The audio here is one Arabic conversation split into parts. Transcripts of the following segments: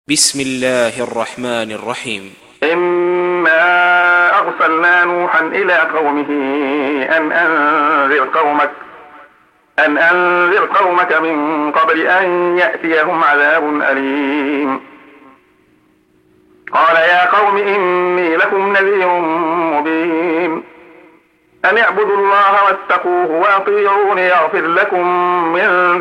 بسم الله الرحمن الرحيم. إنا أرسلنا نوحا إلى قومه أن أنذر قومك من قبل أن يأتيهم عذاب أليم. قال يا قوم إني لكم نذير مبين أن اعبدوا الله واتقوه وأطيعون يغفر لكم من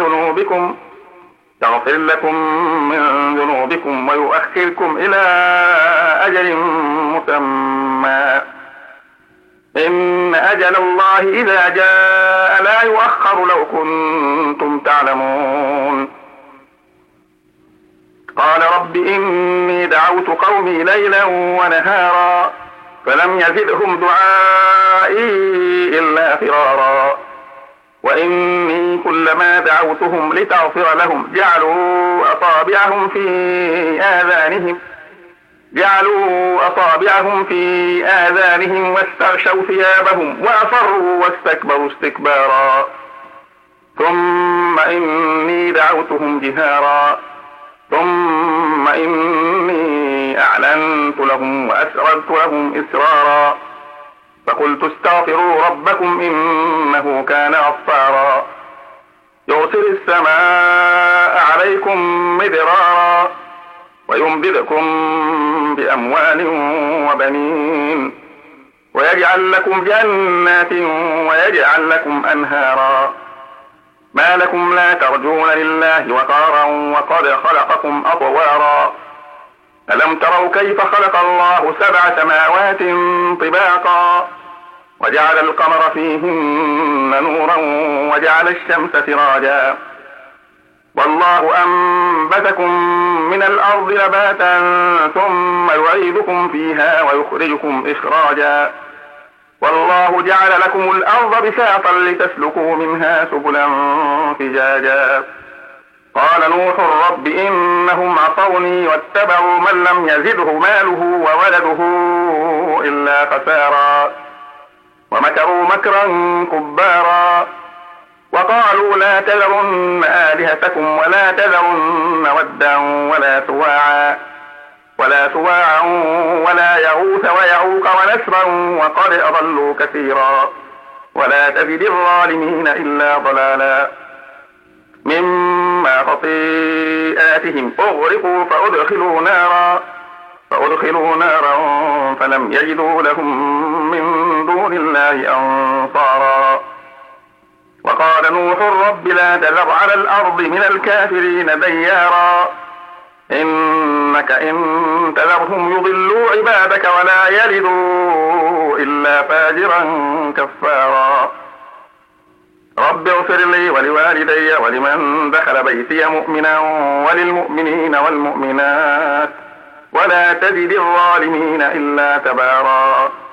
ذنوبكم ويؤخركم إلى أجل مسمى إن أجل الله إذا جاء لا يؤخر لو كنتم تعلمون. قال رب إني دعوت قومي ليلا ونهارا فلم يزدهم دعائي إلا فرارا وإني كلما دعوتهم لتغفر لهم جعلوا أصابعهم في آذانهم واستغشوا ثيابهم وأصروا واستكبروا استكبارا ثم إني دعوتهم جهارا ثم إني أعلنت لهم وأسررت لهم إسرارا فقلت استغفروا ربكم إنه كان غفارا يرسل السماء عليكم مدرارا ويمددكم بأموال وبنين ويجعل لكم جنات ويجعل لكم أنهارا ما لكم لا ترجون لله وقارا وقد خلقكم أطوارا ألم تروا كيف خلق الله 7 سماوات طباقا وجعل القمر فيهن نورا وجعل الشمس سراجا والله أنبتكم من الأرض نباتا ثم يعيدكم فيها ويخرجكم إخراجا والله جعل لكم الأرض بساطا لتسلكوا منها سبلا فجاجا قال نوح رب إنهم عصوني واتبعوا من لم يزده ماله وولده إلا خسارا ومكروا مكرا كبارا وقالوا لا تذرن آلهتكم ولا تذرن ودا ولا سواعا ولا يغوث ويعوق ونسرا وقد أضلوا كثيرا ولا تزد الظالمين إلا ضلالا مما خطيئاتهم أغرقوا فأدخلوا نارا فلم يجدوا لهم من دون الله أنصارا وقال نوح رب لا تذر على الأرض من الكافرين ديارا إنك إن تذرهم يضلوا عبادك ولا يلدوا إلا فاجرا كفارا رب اغفر لي ولوالدي ولمن دخل بيتي مؤمنا وللمؤمنين والمؤمنات ولا تزد الظالمين إلا تبارا.